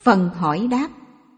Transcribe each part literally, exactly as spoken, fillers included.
Phần hỏi đáp.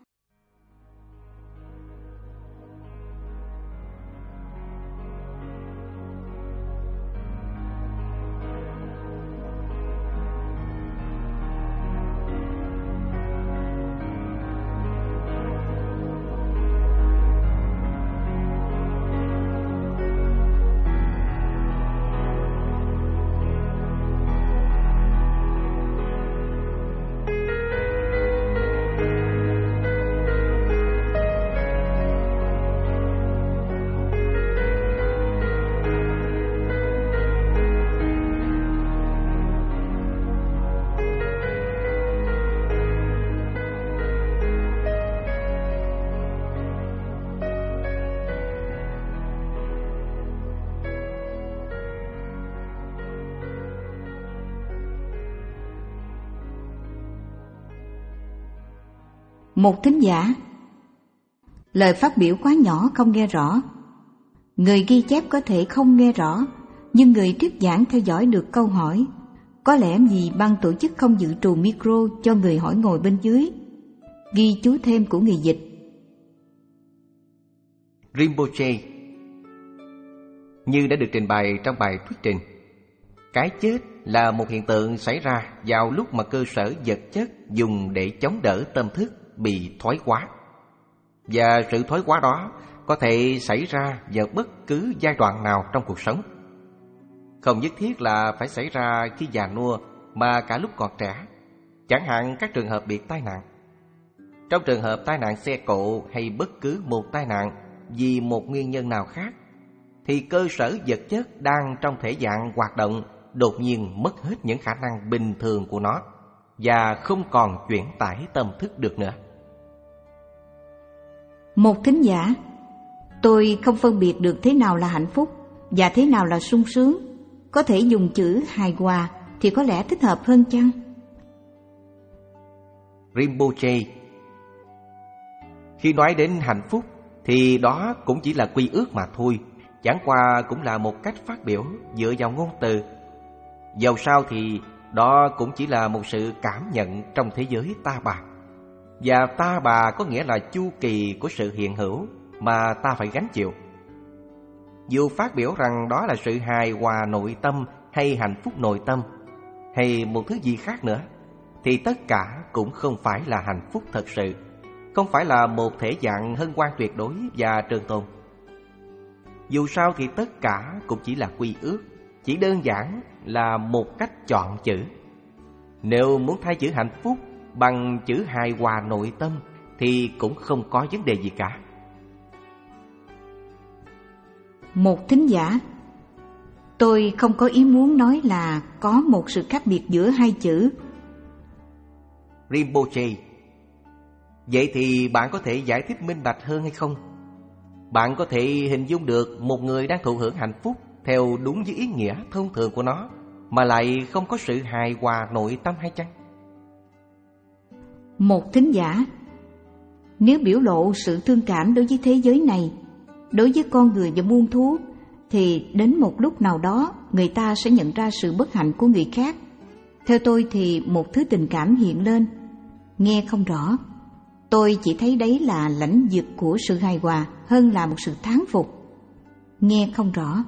Một thính giả: lời phát biểu quá nhỏ không nghe rõ. Người ghi chép có thể không nghe rõ, nhưng người thuyết giảng theo dõi được câu hỏi. Có lẽ vì ban tổ chức không dự trù micro cho người hỏi ngồi bên dưới. Ghi chú thêm của người dịch. Rinpoche: như đã được trình bày trong bài thuyết trình, cái chết là một hiện tượng xảy ra vào lúc mà cơ sở vật chất dùng để chống đỡ tâm thức bị thoái hóa. Và sự thoái hóa đó có thể xảy ra vào bất cứ giai đoạn nào trong cuộc sống. Không nhất thiết là phải xảy ra khi già nua, mà cả lúc còn trẻ. Chẳng hạn các trường hợp bị tai nạn. Trong trường hợp tai nạn xe cộ hay bất cứ một tai nạn vì một nguyên nhân nào khác, thì cơ sở vật chất đang trong thể dạng hoạt động đột nhiên mất hết những khả năng bình thường của nó và không còn chuyển tải tâm thức được nữa. Một thính giả: tôi không phân biệt được thế nào là hạnh phúc và thế nào là sung sướng. Có thể dùng chữ hài hòa thì có lẽ thích hợp hơn chăng? Rinpoche: khi nói đến hạnh phúc thì đó cũng chỉ là quy ước mà thôi, chẳng qua cũng là một cách phát biểu dựa vào ngôn từ. Dầu sao thì đó cũng chỉ là một sự cảm nhận trong thế giới ta bà. Và ta bà có nghĩa là chu kỳ của sự hiện hữu mà ta phải gánh chịu. Dù phát biểu rằng đó là sự hài hòa nội tâm hay hạnh phúc nội tâm hay một thứ gì khác nữa, thì tất cả cũng không phải là hạnh phúc thật sự, không phải là một thể dạng hân hoan tuyệt đối và trường tồn. Dù sao thì tất cả cũng chỉ là quy ước, chỉ đơn giản là một cách chọn chữ. Nếu muốn thay chữ hạnh phúc bằng chữ hài hòa nội tâm thì cũng không có vấn đề gì cả. Một thính giả: tôi không có ý muốn nói là có một sự khác biệt giữa hai chữ. Rinpoche: vậy thì bạn có thể giải thích minh bạch hơn hay không? Bạn có thể hình dung được một người đang thụ hưởng hạnh phúc theo đúng với ý nghĩa thông thường của nó, mà lại không có sự hài hòa nội tâm hay chăng? Một thính giả: nếu biểu lộ sự thương cảm đối với thế giới này, đối với con người và muôn thú, thì đến một lúc nào đó người ta sẽ nhận ra sự bất hạnh của người khác. Theo tôi thì một thứ tình cảm hiện lên. Nghe không rõ. Tôi chỉ thấy đấy là lãnh vực của sự hài hòa hơn là một sự thán phục. Nghe không rõ.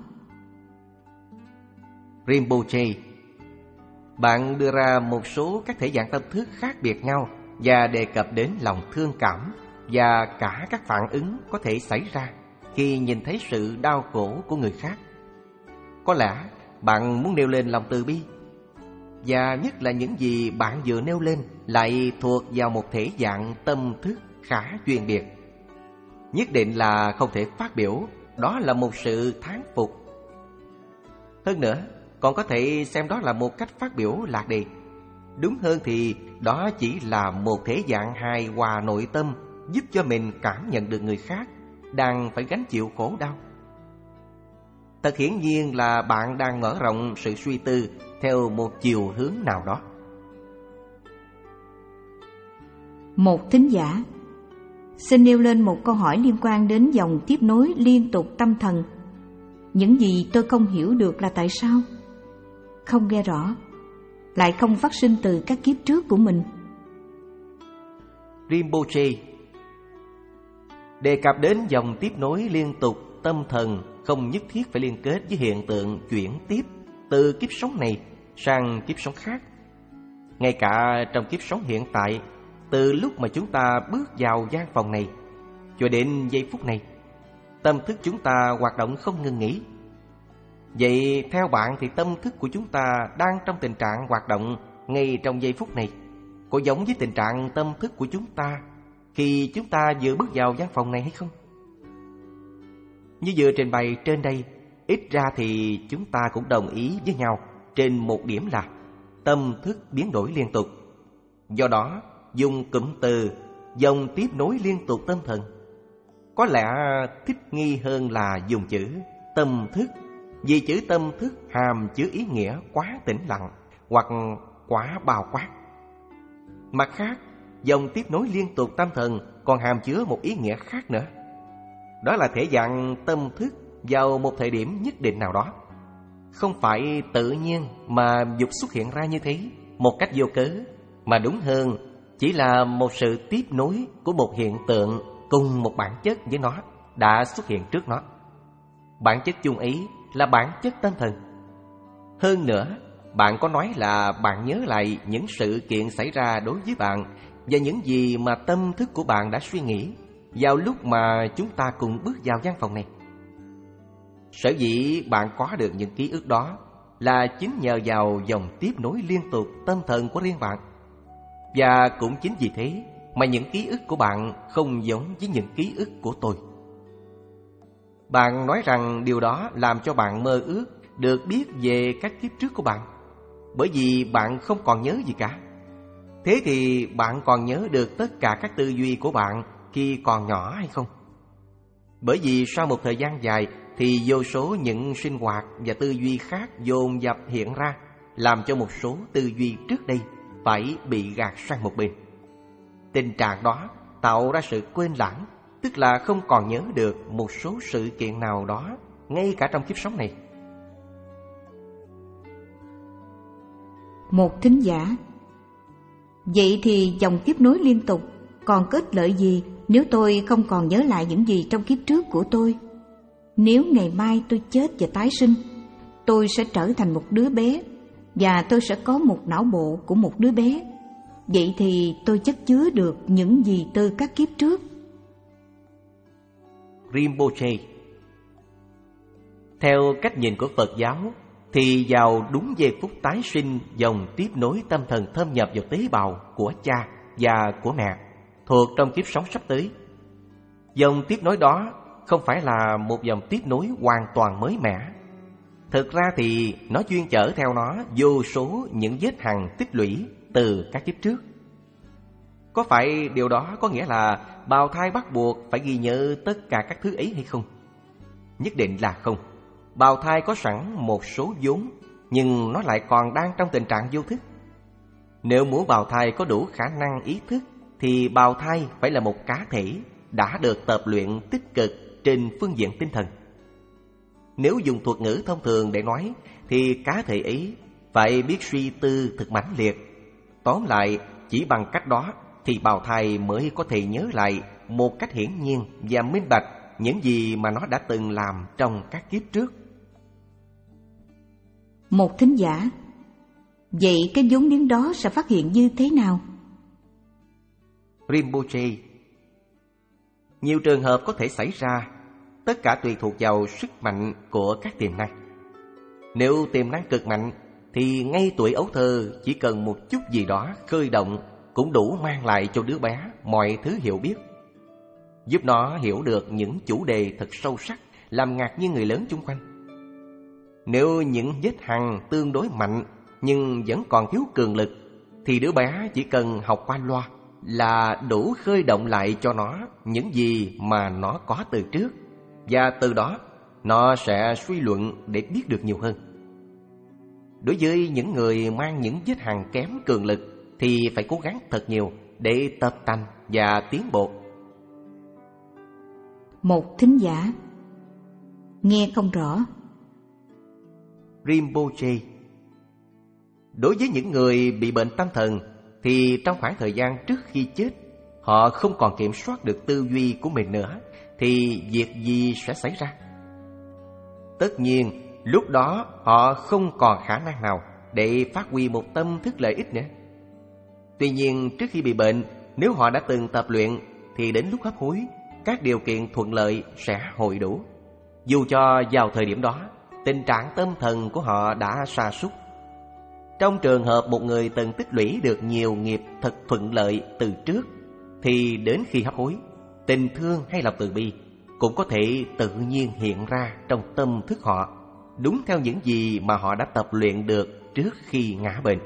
Rinpoche: bạn đưa ra một số các thể dạng tâm thức khác biệt nhau và đề cập đến lòng thương cảm và cả các phản ứng có thể xảy ra khi nhìn thấy sự đau khổ của người khác. Có lẽ bạn muốn nêu lên lòng từ bi, và nhất là những gì bạn vừa nêu lên lại thuộc vào một thể dạng tâm thức khá chuyên biệt. Nhất định là không thể phát biểu đó là một sự thán phục. Hơn nữa, còn có thể xem đó là một cách phát biểu lạc đề. Đúng hơn thì đó chỉ là một thể dạng hài hòa nội tâm, giúp cho mình cảm nhận được người khác đang phải gánh chịu khổ đau. Thật hiển nhiên là bạn đang mở rộng sự suy tư theo một chiều hướng nào đó. Một thính giả: xin nêu lên một câu hỏi liên quan đến dòng tiếp nối liên tục tâm thần. Những gì tôi không hiểu được là tại sao? Không nghe rõ, lại không phát sinh từ các kiếp trước của mình. Rinpoche đề cập đến dòng tiếp nối liên tục tâm thần không nhất thiết phải liên kết với hiện tượng chuyển tiếp từ kiếp sống này sang kiếp sống khác. Ngay cả trong kiếp sống hiện tại, từ lúc mà chúng ta bước vào gian phòng này cho đến giây phút này, tâm thức chúng ta hoạt động không ngừng nghỉ. Vậy theo bạn thì tâm thức của chúng ta đang trong tình trạng hoạt động ngay trong giây phút này có giống với tình trạng tâm thức của chúng ta khi chúng ta vừa bước vào gian phòng này hay không? Như vừa trình bày trên đây, ít ra thì chúng ta cũng đồng ý với nhau trên một điểm là tâm thức biến đổi liên tục. Do đó, dùng cụm từ dòng tiếp nối liên tục tâm thần có lẽ thích nghi hơn là dùng chữ tâm thức, vì chữ tâm thức hàm chứa ý nghĩa quá tĩnh lặng hoặc quá bao quát. Mặt khác, dòng tiếp nối liên tục tâm thần còn hàm chứa một ý nghĩa khác nữa. Đó là thể dạng tâm thức vào một thời điểm nhất định nào đó. Không phải tự nhiên mà dục xuất hiện ra như thế một cách vô cớ, mà đúng hơn chỉ là một sự tiếp nối của một hiện tượng cùng một bản chất với nó đã xuất hiện trước nó. Bản chất chung ấy là bản chất tâm thần. Hơn nữa, bạn có nói là bạn nhớ lại những sự kiện xảy ra đối với bạn và những gì mà tâm thức của bạn đã suy nghĩ vào lúc mà chúng ta cùng bước vào gian phòng này. Sở dĩ bạn có được những ký ức đó là chính nhờ vào dòng tiếp nối liên tục tâm thần của riêng bạn. Và cũng chính vì thế mà những ký ức của bạn không giống với những ký ức của tôi. Bạn nói rằng điều đó làm cho bạn mơ ước được biết về các kiếp trước của bạn, bởi vì bạn không còn nhớ gì cả. Thế thì bạn còn nhớ được tất cả các tư duy của bạn khi còn nhỏ hay không? Bởi vì sau một thời gian dài thì vô số những sinh hoạt và tư duy khác dồn dập hiện ra, làm cho một số tư duy trước đây phải bị gạt sang một bên. Tình trạng đó tạo ra sự quên lãng, tức là không còn nhớ được một số sự kiện nào đó ngay cả trong kiếp sống này. Một thính giả: vậy thì dòng tiếp nối liên tục còn có ích lợi gì nếu tôi không còn nhớ lại những gì trong kiếp trước của tôi? Nếu ngày mai tôi chết và tái sinh, tôi sẽ trở thành một đứa bé và tôi sẽ có một não bộ của một đứa bé. Vậy thì tôi chất chứa được những gì từ các kiếp trước? Rinpoche: theo cách nhìn của Phật giáo thì vào đúng giây phút tái sinh, dòng tiếp nối tâm thần thâm nhập vào tế bào của cha và của mẹ thuộc trong kiếp sống sắp tới. Dòng tiếp nối đó không phải là một dòng tiếp nối hoàn toàn mới mẻ. Thực ra thì nó chuyên chở theo nó vô số những vết hằn tích lũy từ các kiếp trước. Có phải điều đó có nghĩa là bào thai bắt buộc phải ghi nhớ tất cả các thứ ấy hay không? Nhất định là không. Bào thai có sẵn một số vốn, nhưng nó lại còn đang trong tình trạng vô thức. Nếu muốn bào thai có đủ khả năng ý thức thì bào thai phải là một cá thể đã được tập luyện tích cực trên phương diện tinh thần. Nếu dùng thuật ngữ thông thường để nói thì cá thể ấy phải biết suy tư thật mãnh liệt. Tóm lại, chỉ bằng cách đó thì bào thai mới có thể nhớ lại một cách hiển nhiên và minh bạch những gì mà nó đã từng làm trong các kiếp trước. Một thính giả: vậy cái vốn liếng đó sẽ phát hiện như thế nào? Rinpoche: nhiều trường hợp có thể xảy ra, tất cả tùy thuộc vào sức mạnh của các tiềm năng. Nếu tiềm năng cực mạnh thì ngay tuổi ấu thơ chỉ cần một chút gì đó khơi động cũng đủ mang lại cho đứa bé mọi thứ hiểu biết, giúp nó hiểu được những chủ đề thật sâu sắc, làm ngạc nhiên người lớn chung quanh. Nếu những vết hằn tương đối mạnh nhưng vẫn còn thiếu cường lực thì đứa bé chỉ cần học qua loa là đủ khơi động lại cho nó những gì mà nó có từ trước, và từ đó nó sẽ suy luận để biết được nhiều hơn. Đối với những người mang những vết hằn kém cường lực thì phải cố gắng thật nhiều để tập tành và tiến bộ. Một thính giả: nghe không rõ. Rinpoche: đối với những người bị bệnh tâm thần thì trong khoảng thời gian trước khi chết, họ không còn kiểm soát được tư duy của mình nữa, thì việc gì sẽ xảy ra? Tất nhiên, lúc đó họ không còn khả năng nào để phát huy một tâm thức lợi ích nữa. Tuy nhiên, trước khi bị bệnh, nếu họ đã từng tập luyện, thì đến lúc hấp hối, các điều kiện thuận lợi sẽ hội đủ. Dù cho vào thời điểm đó, tình trạng tâm thần của họ đã sa sút. Trong trường hợp một người từng tích lũy được nhiều nghiệp thật thuận lợi từ trước, thì đến khi hấp hối, tình thương hay lòng từ bi cũng có thể tự nhiên hiện ra trong tâm thức họ, đúng theo những gì mà họ đã tập luyện được trước khi ngã bệnh.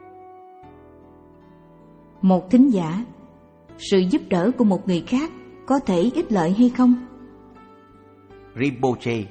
Một thính giả: sự giúp đỡ của một người khác có thể ích lợi hay không? Rinpoche: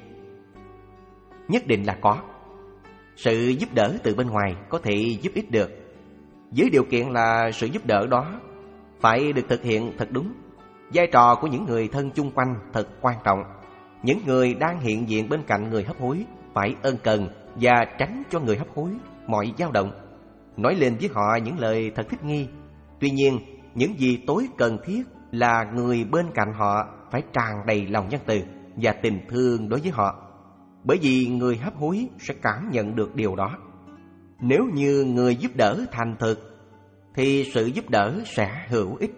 nhất định là có. Sự giúp đỡ từ bên ngoài có thể giúp ích được, với điều kiện là sự giúp đỡ đó phải được thực hiện thật đúng. Vai trò của những người thân chung quanh thật quan trọng. Những người đang hiện diện bên cạnh người hấp hối phải ân cần và tránh cho người hấp hối mọi dao động, nói lên với họ những lời thật thích nghi. Tuy nhiên, những gì tối cần thiết là người bên cạnh họ phải tràn đầy lòng nhân từ và tình thương đối với họ, bởi vì người hấp hối sẽ cảm nhận được điều đó. Nếu như người giúp đỡ thành thực, thì sự giúp đỡ sẽ hữu ích.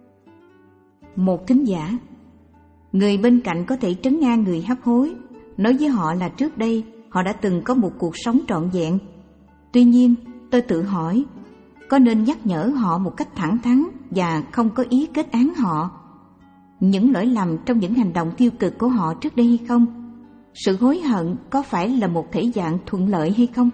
Một thính giả: người bên cạnh có thể trấn an người hấp hối, nói với họ là trước đây họ đã từng có một cuộc sống trọn vẹn. Tuy nhiên, tôi tự hỏi, có nên nhắc nhở họ một cách thẳng thắn và không có ý kết án họ những lỗi lầm trong những hành động tiêu cực của họ trước đây hay không? Sự hối hận có phải là một thể dạng thuận lợi hay không?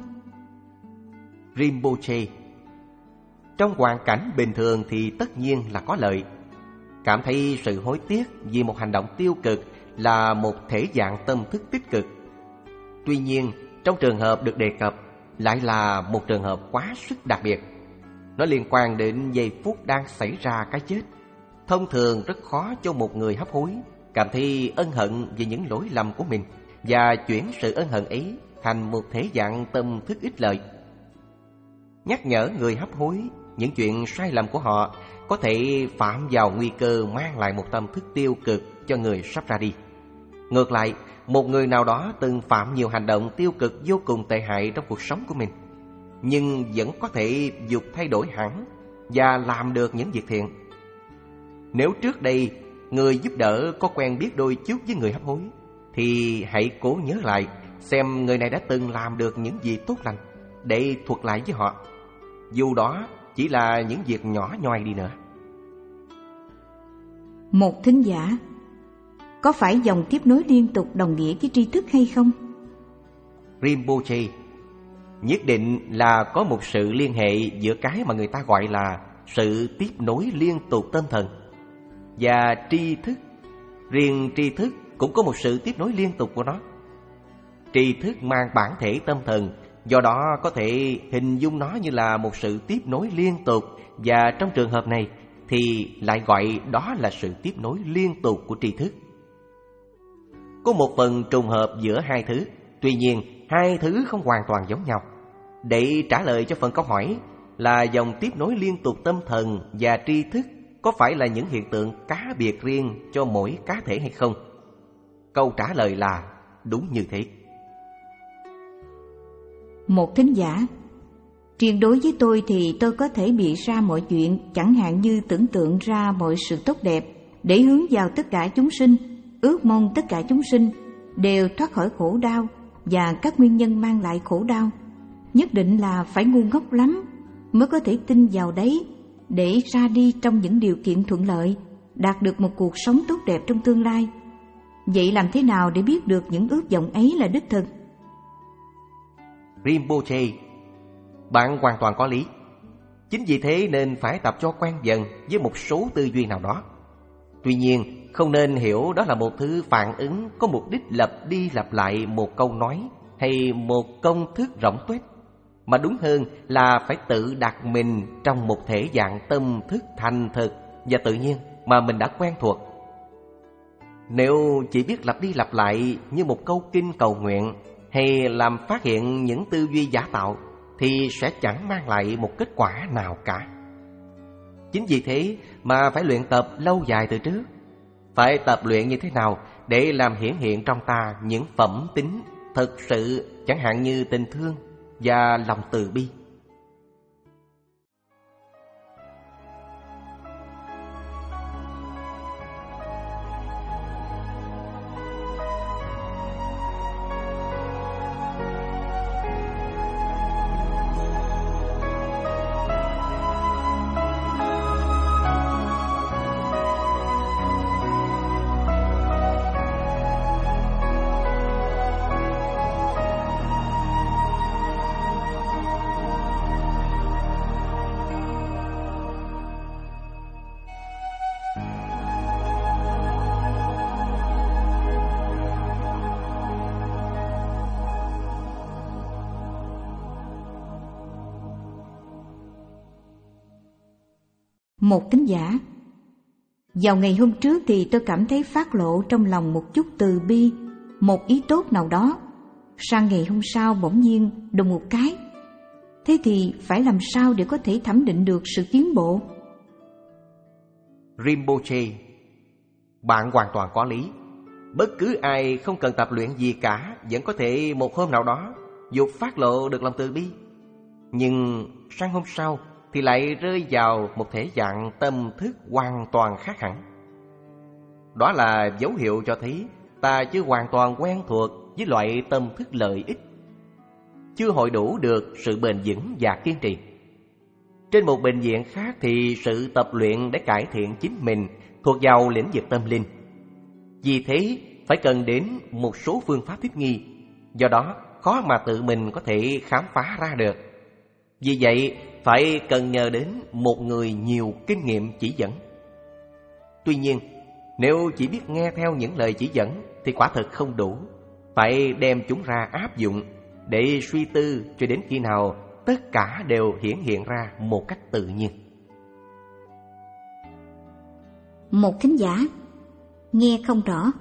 Rinpoche: trong hoàn cảnh bình thường thì tất nhiên là có lợi. Cảm thấy sự hối tiếc vì một hành động tiêu cực là một thể dạng tâm thức tích cực. Tuy nhiên, trong trường hợp được đề cập lại là một trường hợp quá sức đặc biệt. Nó liên quan đến giây phút đang xảy ra cái chết. Thông thường rất khó cho một người hấp hối cảm thấy ân hận về những lỗi lầm của mình và chuyển sự ân hận ấy thành một thể dạng tâm thức ích lợi. Nhắc nhở người hấp hối những chuyện sai lầm của họ có thể phạm vào nguy cơ mang lại một tâm thức tiêu cực cho người sắp ra đi. Ngược lại, một người nào đó từng phạm nhiều hành động tiêu cực vô cùng tệ hại trong cuộc sống của mình, nhưng vẫn có thể dục thay đổi hẳn và làm được những việc thiện. Nếu trước đây người giúp đỡ có quen biết đôi chút với người hấp hối, thì hãy cố nhớ lại xem người này đã từng làm được những gì tốt lành để thuật lại với họ, dù đó chỉ là những việc nhỏ nhoi đi nữa. Một thính giả: có phải dòng tiếp nối liên tục đồng nghĩa với tri thức hay không? Rinpoche: nhất định là có một sự liên hệ giữa cái mà người ta gọi là sự tiếp nối liên tục tâm thần và tri thức. Riêng tri thức cũng có một sự tiếp nối liên tục của nó. Tri thức mang bản thể tâm thần, do đó có thể hình dung nó như là một sự tiếp nối liên tục, và trong trường hợp này thì lại gọi đó là sự tiếp nối liên tục của tri thức. Có một phần trùng hợp giữa hai thứ, tuy nhiên hai thứ không hoàn toàn giống nhau. Để trả lời cho phần câu hỏi là dòng tiếp nối liên tục tâm thần và tri thức có phải là những hiện tượng cá biệt riêng cho mỗi cá thể hay không, câu trả lời là đúng như thế. Một thính giả: riêng đối với tôi thì tôi có thể bịa ra mọi chuyện, chẳng hạn như tưởng tượng ra mọi sự tốt đẹp để hướng vào tất cả chúng sinh, ước mong tất cả chúng sinh đều thoát khỏi khổ đau và các nguyên nhân mang lại khổ đau. Nhất định là phải ngu ngốc lắm mới có thể tin vào đấy để ra đi trong những điều kiện thuận lợi, đạt được một cuộc sống tốt đẹp trong tương lai. Vậy làm thế nào để biết được những ước vọng ấy là đích thực? Rinpoche: bạn hoàn toàn có lý. Chính vì thế nên phải tập cho quen dần với một số tư duy nào đó. Tuy nhiên, không nên hiểu đó là một thứ phản ứng có mục đích lặp đi lặp lại một câu nói hay một công thức rỗng tuếch, mà đúng hơn là phải tự đặt mình trong một thể dạng tâm thức thành thực và tự nhiên mà mình đã quen thuộc. Nếu chỉ biết lặp đi lặp lại như một câu kinh cầu nguyện hay làm phát hiện những tư duy giả tạo thì sẽ chẳng mang lại một kết quả nào cả. Chính vì thế mà phải luyện tập lâu dài từ trước. Phải tập luyện như thế nào để làm hiển hiện trong ta những phẩm tính thực sự, chẳng hạn như tình thương và lòng từ bi. Một thính giả: vào ngày hôm trước thì tôi cảm thấy phát lộ trong lòng một chút từ bi, một ý tốt nào đó. Sang ngày hôm sau bỗng nhiên đùng một cái. Thế thì phải làm sao để có thể thẩm định được sự tiến bộ? Rinpoche: bạn hoàn toàn có lý. Bất cứ ai không cần tập luyện gì cả vẫn có thể một hôm nào đó dục phát lộ được lòng từ bi. Nhưng sang hôm sau thì lại rơi vào một thể dạng tâm thức hoàn toàn khác hẳn. Đó là dấu hiệu cho thấy ta chưa hoàn toàn quen thuộc với loại tâm thức lợi ích, chưa hội đủ được sự bền vững và kiên trì. Trên một bệnh viện khác thì sự tập luyện để cải thiện chính mình thuộc vào lĩnh vực tâm linh. Vì thế phải cần đến một số phương pháp thích nghi, do đó khó mà tự mình có thể khám phá ra được. Vì vậy phải cần nhờ đến một người nhiều kinh nghiệm chỉ dẫn. Tuy nhiên, nếu chỉ biết nghe theo những lời chỉ dẫn thì quả thực không đủ. Phải đem chúng ra áp dụng để suy tư cho đến khi nào tất cả đều hiển hiện ra một cách tự nhiên. Một thính giả: nghe không rõ.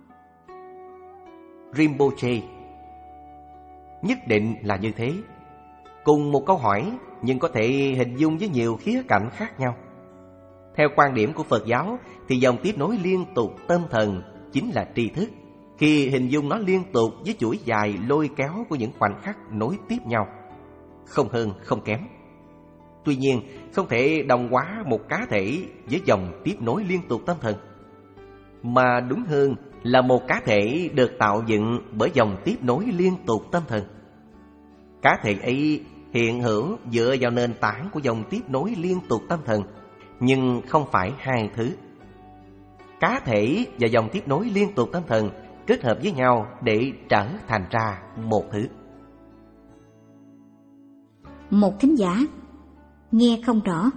Rinpoche: nhất định là như thế. Cùng một câu hỏi nhưng có thể hình dung với nhiều khía cạnh khác nhau. Theo quan điểm của Phật giáo thì dòng tiếp nối liên tục tâm thần chính là tri thức, khi hình dung nó liên tục với chuỗi dài lôi kéo của những khoảnh khắc nối tiếp nhau, không hơn không kém. Tuy nhiên, không thể đồng hóa một cá thể với dòng tiếp nối liên tục tâm thần, mà đúng hơn là một cá thể được tạo dựng bởi dòng tiếp nối liên tục tâm thần. Cá thể ấy hiện hữu dựa vào nền tảng của dòng tiếp nối liên tục tâm thần, nhưng không phải hai thứ. Cá thể và dòng tiếp nối liên tục tâm thần kết hợp với nhau để trở thành ra một thứ. Một thính giả: nghe không rõ.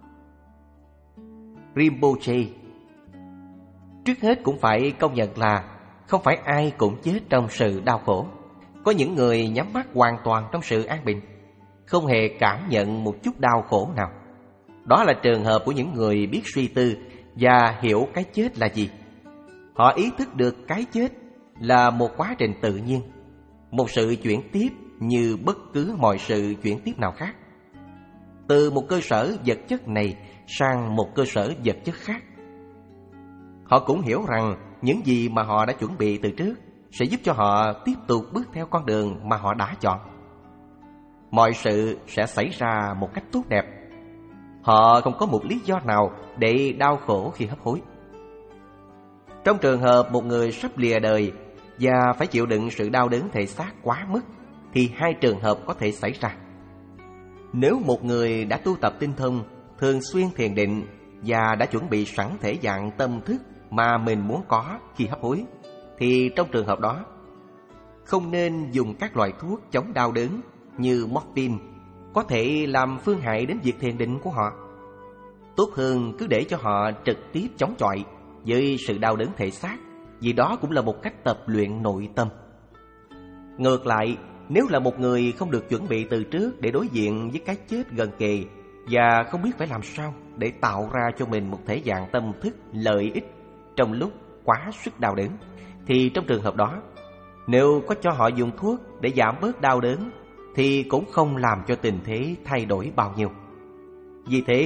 Rinpoche: trước hết cũng phải công nhận là không phải ai cũng chết trong sự đau khổ. Có những người nhắm mắt hoàn toàn trong sự an bình, không hề cảm nhận một chút đau khổ nào. Đó là trường hợp của những người biết suy tư và hiểu cái chết là gì. Họ ý thức được cái chết là một quá trình tự nhiên, một sự chuyển tiếp như bất cứ mọi sự chuyển tiếp nào khác, từ một cơ sở vật chất này sang một cơ sở vật chất khác. Họ cũng hiểu rằng những gì mà họ đã chuẩn bị từ trước sẽ giúp cho họ tiếp tục bước theo con đường mà họ đã chọn. Mọi sự sẽ xảy ra một cách tốt đẹp. Họ không có một lý do nào để đau khổ khi hấp hối. Trong trường hợp một người sắp lìa đời và phải chịu đựng sự đau đớn thể xác quá mức, thì hai trường hợp có thể xảy ra. Nếu một người đã tu tập tinh thông, thường xuyên thiền định và đã chuẩn bị sẵn thể dạng tâm thức mà mình muốn có khi hấp hối, thì trong trường hợp đó không nên dùng các loại thuốc chống đau đớn như morphine, có thể làm phương hại đến việc thiền định của họ. Tốt hơn cứ để cho họ trực tiếp chống chọi với sự đau đớn thể xác, vì đó cũng là một cách tập luyện nội tâm. Ngược lại, nếu là một người không được chuẩn bị từ trước để đối diện với cái chết gần kề và không biết phải làm sao để tạo ra cho mình một thể dạng tâm thức lợi ích trong lúc quá sức đau đớn, thì trong trường hợp đó, nếu có cho họ dùng thuốc để giảm bớt đau đớn thì cũng không làm cho tình thế thay đổi bao nhiêu. Vì thế,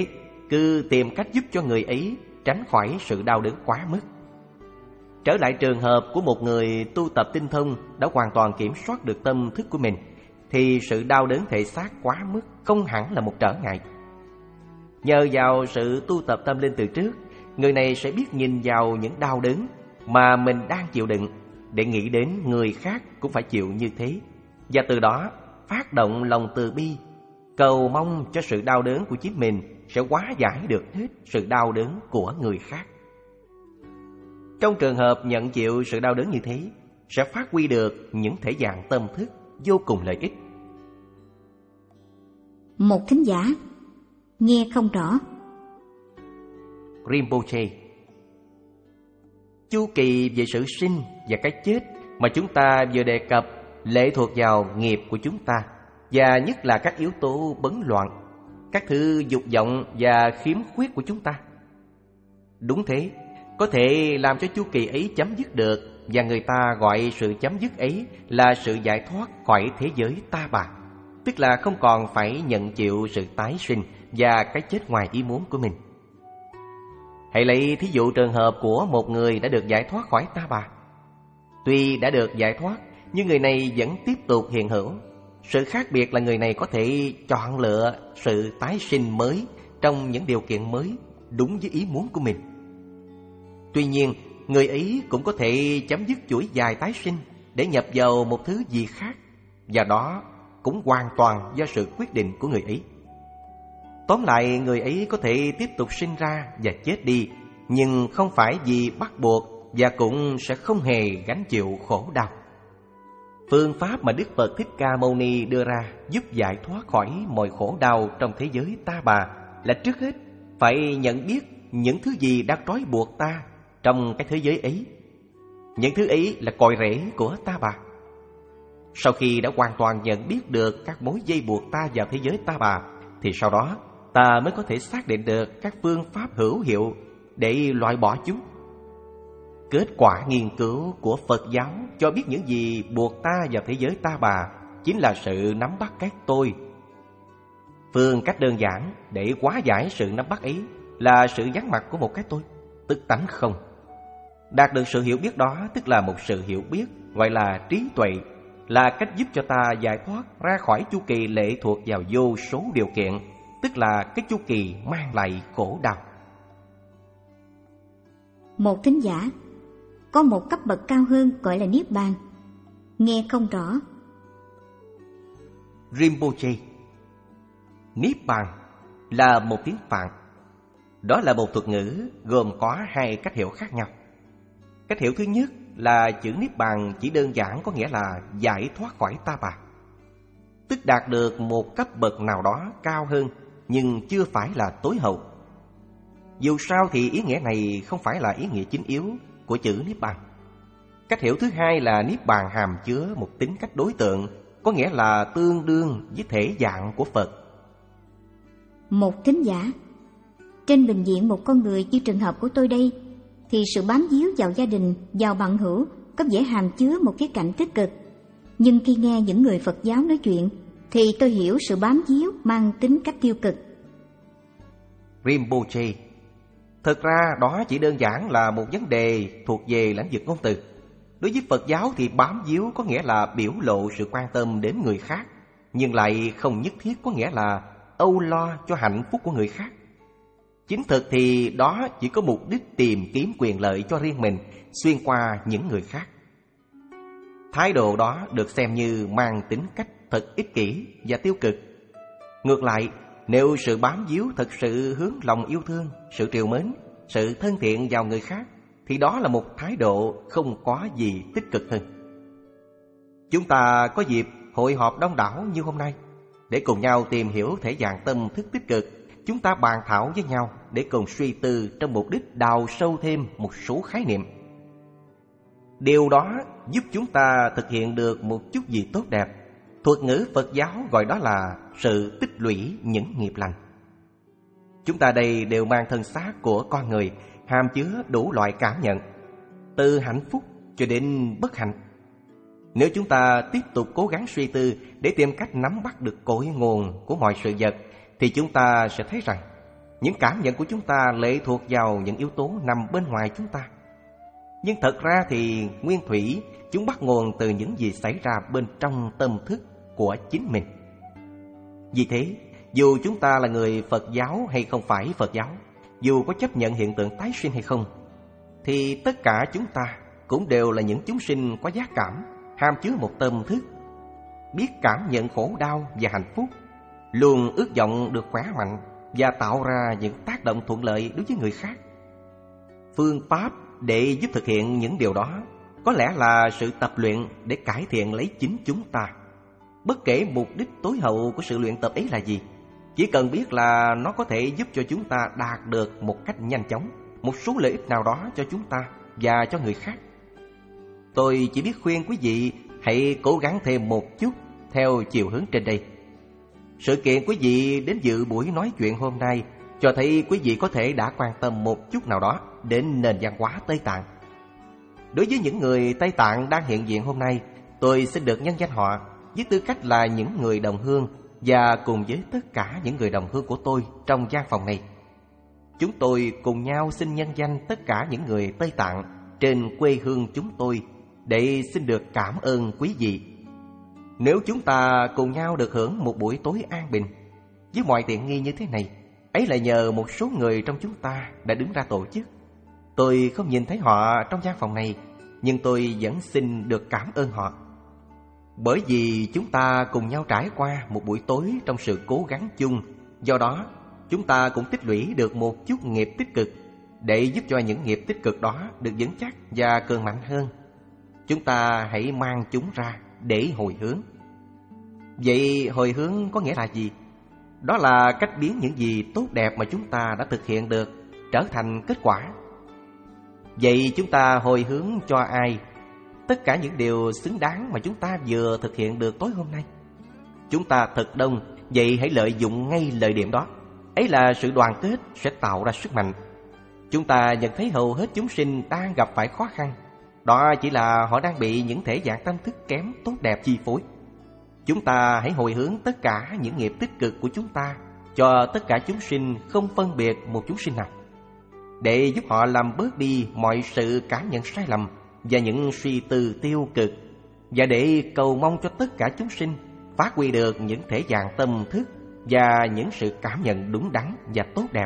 cứ tìm cách giúp cho người ấy tránh khỏi sự đau đớn quá mức. Trở lại trường hợp của một người tu tập tinh thông đã hoàn toàn kiểm soát được tâm thức của mình, thì sự đau đớn thể xác quá mức không hẳn là một trở ngại. Nhờ vào sự tu tập tâm linh từ trước, người này sẽ biết nhìn vào những đau đớn mà mình đang chịu đựng, để nghĩ đến người khác cũng phải chịu như thế, và từ đó phát động lòng từ bi, cầu mong cho sự đau đớn của chính mình sẽ hóa giải được hết sự đau đớn của người khác. Trong trường hợp nhận chịu sự đau đớn như thế, sẽ phát huy được những thể dạng tâm thức vô cùng lợi ích. Một thính giả: nghe không rõ. Rinpoche: chu kỳ về sự sinh và cái chết mà chúng ta vừa đề cập lệ thuộc vào nghiệp của chúng ta, và nhất là các yếu tố bấn loạn, các thứ dục vọng và khiếm khuyết của chúng ta. Đúng thế, có thể làm cho chu kỳ ấy chấm dứt được, và người ta gọi sự chấm dứt ấy là sự giải thoát khỏi thế giới ta bà, tức là không còn phải nhận chịu sự tái sinh và cái chết ngoài ý muốn của mình. Hãy lấy thí dụ trường hợp của một người đã được giải thoát khỏi ta bà. Tuy đã được giải thoát, nhưng người này vẫn tiếp tục hiện hữu. Sự khác biệt là người này có thể chọn lựa sự tái sinh mới trong những điều kiện mới, đúng với ý muốn của mình. Tuy nhiên, người ấy cũng có thể chấm dứt chuỗi dài tái sinh để nhập vào một thứ gì khác, và đó cũng hoàn toàn do sự quyết định của người ấy. Tóm lại, người ấy có thể tiếp tục sinh ra và chết đi, nhưng không phải vì bắt buộc, và cũng sẽ không hề gánh chịu khổ đau. Phương pháp mà Đức Phật Thích Ca Mâu Ni đưa ra giúp giải thoát khỏi mọi khổ đau trong thế giới ta bà là trước hết phải nhận biết những thứ gì đang trói buộc ta trong cái thế giới ấy. Những thứ ấy là cội rễ của ta bà. Sau khi đã hoàn toàn nhận biết được các mối dây buộc ta vào thế giới ta bà, thì sau đó ta mới có thể xác định được các phương pháp hữu hiệu để loại bỏ chúng. Kết quả nghiên cứu của Phật giáo cho biết những gì buộc ta vào thế giới ta bà chính là sự nắm bắt cái tôi. Phương cách đơn giản để hóa giải sự nắm bắt ấy là sự vắng mặt của một cái tôi, tức tánh không. Đạt được sự hiểu biết đó tức là một sự hiểu biết gọi là trí tuệ, là cách giúp cho ta giải thoát ra khỏi chu kỳ lệ thuộc vào vô số điều kiện, tức là cái chu kỳ mang lại khổ đau. Một thính giả: có một cấp bậc cao hơn gọi là Niết Bàn. Nghe không rõ. Rinpoche: Niết Bàn là một tiếng Phạn. Đó là một thuật ngữ gồm có hai cách hiểu khác nhau. Cách hiểu thứ nhất là chữ Niết Bàn chỉ đơn giản có nghĩa là giải thoát khỏi ta bà, tức đạt được một cấp bậc nào đó cao hơn, nhưng chưa phải là tối hậu. Dù sao thì ý nghĩa này không phải là ý nghĩa chính yếu của chữ Niết Bàn. Cách hiểu thứ hai là Niết Bàn hàm chứa một tính cách đối tượng, có nghĩa là tương đương với thể dạng của Phật. Một thính giả: trên bình diện một con người như trường hợp của tôi đây, thì sự bám víu vào gia đình, vào bằng hữu có vẻ hàm chứa một khía cạnh tích cực. Nhưng khi nghe những người Phật giáo nói chuyện, thì tôi hiểu sự bám víu mang tính cách tiêu cực. Rinpoche: thực ra đó chỉ đơn giản là một vấn đề thuộc về lĩnh vực ngôn từ. Đối với Phật giáo thì bám víu có nghĩa là biểu lộ sự quan tâm đến người khác, nhưng lại không nhất thiết có nghĩa là âu lo cho hạnh phúc của người khác. Chính thực thì đó chỉ có mục đích tìm kiếm quyền lợi cho riêng mình xuyên qua những người khác. Thái độ đó được xem như mang tính cách thật ích kỷ và tiêu cực. Ngược lại, nếu sự bám víu thật sự hướng lòng yêu thương, sự trìu mến, sự thân thiện vào người khác, thì đó là một thái độ không có gì tích cực hơn. Chúng ta có dịp hội họp đông đảo như hôm nay để cùng nhau tìm hiểu thể dạng tâm thức tích cực. Chúng ta bàn thảo với nhau để cùng suy tư trong mục đích đào sâu thêm một số khái niệm. Điều đó giúp chúng ta thực hiện được một chút gì tốt đẹp. Thuật ngữ Phật giáo gọi đó là sự tích lũy những nghiệp lành. Chúng ta đây đều mang thân xác của con người, hàm chứa đủ loại cảm nhận, từ hạnh phúc cho đến bất hạnh. Nếu chúng ta tiếp tục cố gắng suy tư để tìm cách nắm bắt được cội nguồn của mọi sự vật, thì chúng ta sẽ thấy rằng Những cảm nhận của chúng ta lệ thuộc vào những yếu tố nằm bên ngoài chúng ta. Nhưng thật ra thì nguyên thủy chúng bắt nguồn từ những gì xảy ra bên trong tâm thức của chính mình. Vì thế, dù chúng ta là người Phật giáo hay không phải Phật giáo, dù có chấp nhận hiện tượng tái sinh hay không, thì tất cả chúng ta cũng đều là những chúng sinh có giác cảm, ham chứa một tâm thức, biết cảm nhận khổ đau và hạnh phúc, luôn ước vọng được khỏe mạnh và tạo ra những tác động thuận lợi đối với người khác. Phương pháp để giúp thực hiện những điều đó có lẽ là sự tập luyện để cải thiện lấy chính chúng ta. Bất kể mục đích tối hậu của sự luyện tập ấy là gì, chỉ cần biết là nó có thể giúp cho chúng ta đạt được một cách nhanh chóng một số lợi ích nào đó cho chúng ta và cho người khác. Tôi chỉ biết khuyên quý vị hãy cố gắng thêm một chút theo chiều hướng trên đây. Sự kiện quý vị đến dự buổi nói chuyện hôm nay cho thấy quý vị có thể đã quan tâm một chút nào đó đến nền văn hóa Tây Tạng. Đối với những người Tây Tạng đang hiện diện hôm nay, tôi xin được nhân danh họ với tư cách là những người đồng hương, và cùng với tất cả những người đồng hương của tôi trong gian phòng này, chúng tôi cùng nhau xin nhân danh tất cả những người Tây Tạng trên quê hương chúng tôi để xin được cảm ơn quý vị. Nếu chúng ta cùng nhau được hưởng một buổi tối an bình với mọi tiện nghi như thế này, ấy là nhờ một số người trong chúng ta đã đứng ra tổ chức. Tôi không nhìn thấy họ trong gian phòng này, nhưng tôi vẫn xin được cảm ơn họ. Bởi vì chúng ta cùng nhau trải qua một buổi tối trong sự cố gắng chung, do đó chúng ta cũng tích lũy được một chút nghiệp tích cực để giúp cho những nghiệp tích cực đó được vững chắc và cường mạnh hơn. Chúng ta hãy mang chúng ra để hồi hướng. Vậy hồi hướng có nghĩa là gì? Đó là cách biến những gì tốt đẹp mà chúng ta đã thực hiện được trở thành kết quả. Vậy chúng ta hồi hướng cho ai? Tất cả những điều xứng đáng mà chúng ta vừa thực hiện được tối hôm nay. Chúng ta thật đông, vậy hãy lợi dụng ngay lợi điểm đó. Ấy là sự đoàn kết sẽ tạo ra sức mạnh. Chúng ta nhận thấy hầu hết chúng sinh đang gặp phải khó khăn. Đó chỉ là họ đang bị những thể dạng tâm thức kém tốt đẹp chi phối. Chúng ta hãy hồi hướng tất cả những nghiệp tích cực của chúng ta cho tất cả chúng sinh, không phân biệt một chúng sinh nào, để giúp họ làm bớt đi mọi sự cảm nhận sai lầm và những suy tư tiêu cực, và để cầu mong cho tất cả chúng sinh phát huy được những thể dạng tâm thức và những sự cảm nhận đúng đắn và tốt đẹp.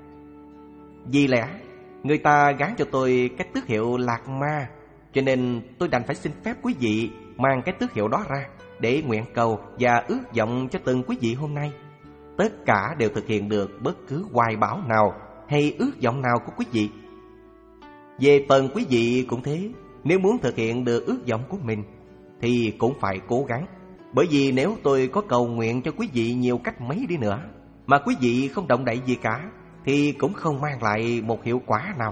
Vì lẽ người ta gán cho tôi cái tước hiệu Lạc Ma, cho nên tôi đành phải xin phép quý vị mang cái tước hiệu đó ra để nguyện cầu và ước vọng cho từng quý vị hôm nay tất cả đều thực hiện được bất cứ hoài bão nào hay ước vọng nào của quý vị. Về phần quý vị cũng thế, nếu muốn thực hiện được ước vọng của mình thì cũng phải cố gắng. Bởi vì nếu tôi có cầu nguyện cho quý vị nhiều cách mấy đi nữa mà quý vị không động đậy gì cả thì cũng không mang lại một hiệu quả nào.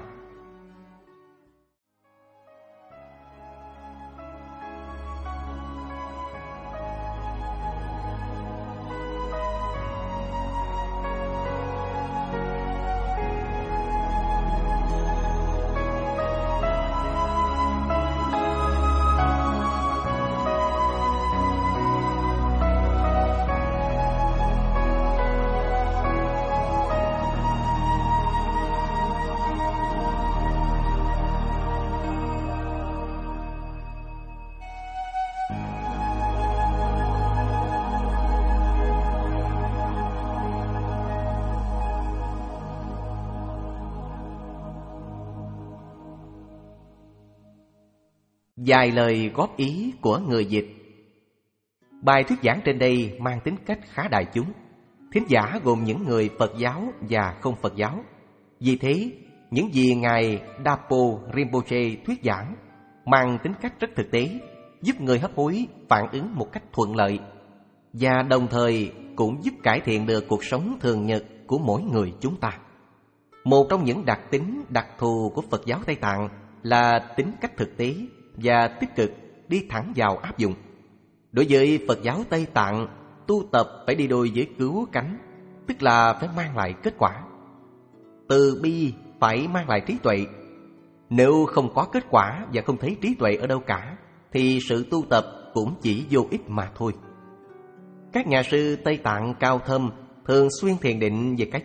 Vài lời góp ý của người dịch. Bài thuyết giảng trên đây mang tính cách khá đại chúng. Thính giả gồm những người Phật giáo và không Phật giáo. Vì thế, những gì Ngài Dapo Rinpoche thuyết giảng mang tính cách rất thực tế, giúp người hấp hối phản ứng một cách thuận lợi, và đồng thời cũng giúp cải thiện được cuộc sống thường nhật của mỗi người chúng ta. Một trong những đặc tính đặc thù của Phật giáo Tây Tạng là tính cách thực tế và tích cực, đi thẳng vào áp dụng. Đối với Phật giáo Tây Tạng, tu tập phải đi đôi với cứu cánh, tức là phải mang lại kết quả. Từ bi phải mang lại trí tuệ. Nếu không có kết quả và không thấy trí tuệ ở đâu cả thì sự tu tập cũng chỉ vô ích mà thôi. Các nhà sư Tây Tạng cao thâm thường xuyên thiền định về cái chết,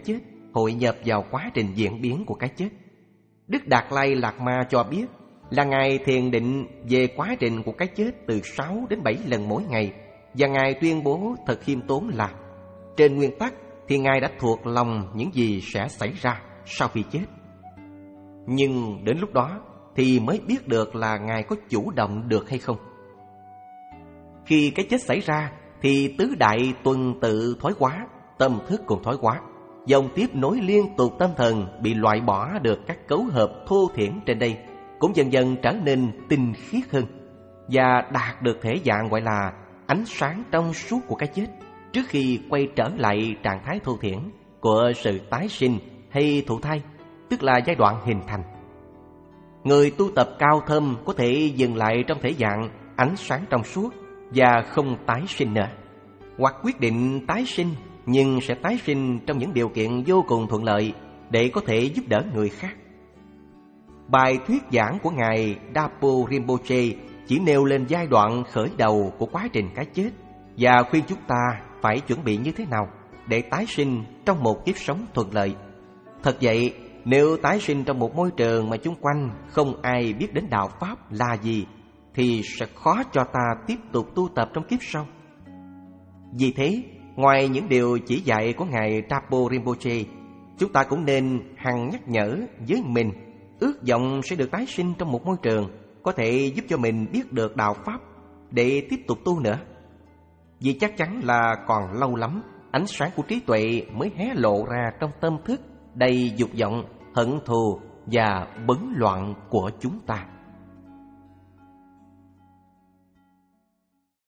hội nhập vào quá trình diễn biến của cái chết. Đức Đạt Lai Lạt Ma cho biết là Ngài thiền định về quá trình của cái chết từ sáu đến bảy lần mỗi ngày, và Ngài tuyên bố thật khiêm tốn là trên nguyên tắc thì Ngài đã thuộc lòng những gì sẽ xảy ra sau khi chết. Nhưng đến lúc đó thì mới biết được là Ngài có chủ động được hay không. Khi cái chết xảy ra thì tứ đại tuần tự thoái hóa, tâm thức cũng thoái hóa. Dòng tiếp nối liên tục tâm thần bị loại bỏ được các cấu hợp thô thiển trên đây cũng dần dần trở nên tinh khiết hơn và đạt được thể dạng gọi là ánh sáng trong suốt của cái chết, trước khi quay trở lại trạng thái thô thiển của sự tái sinh hay thụ thai, tức là giai đoạn hình thành. Người tu tập cao thâm có thể dừng lại trong thể dạng ánh sáng trong suốt và không tái sinh nữa, hoặc quyết định tái sinh nhưng sẽ tái sinh trong những điều kiện vô cùng thuận lợi để có thể giúp đỡ người khác. Bài thuyết giảng của Ngài Dapo Rinpoche chỉ nêu lên giai đoạn khởi đầu của quá trình cái chết và khuyên chúng ta phải chuẩn bị như thế nào để tái sinh trong một kiếp sống thuận lợi. Thật vậy, nếu tái sinh trong một môi trường mà chung quanh không ai biết đến đạo Pháp là gì thì sẽ khó cho ta tiếp tục tu tập trong kiếp sau. Vì thế, ngoài những điều chỉ dạy của Ngài Dapo Rinpoche, chúng ta cũng nên hằng nhắc nhở với mình ước vọng sẽ được tái sinh trong một môi trường có thể giúp cho mình biết được đạo Pháp để tiếp tục tu nữa. Vì chắc chắn là còn lâu lắm ánh sáng của trí tuệ mới hé lộ ra trong tâm thức đầy dục vọng, hận thù và bấn loạn của chúng ta.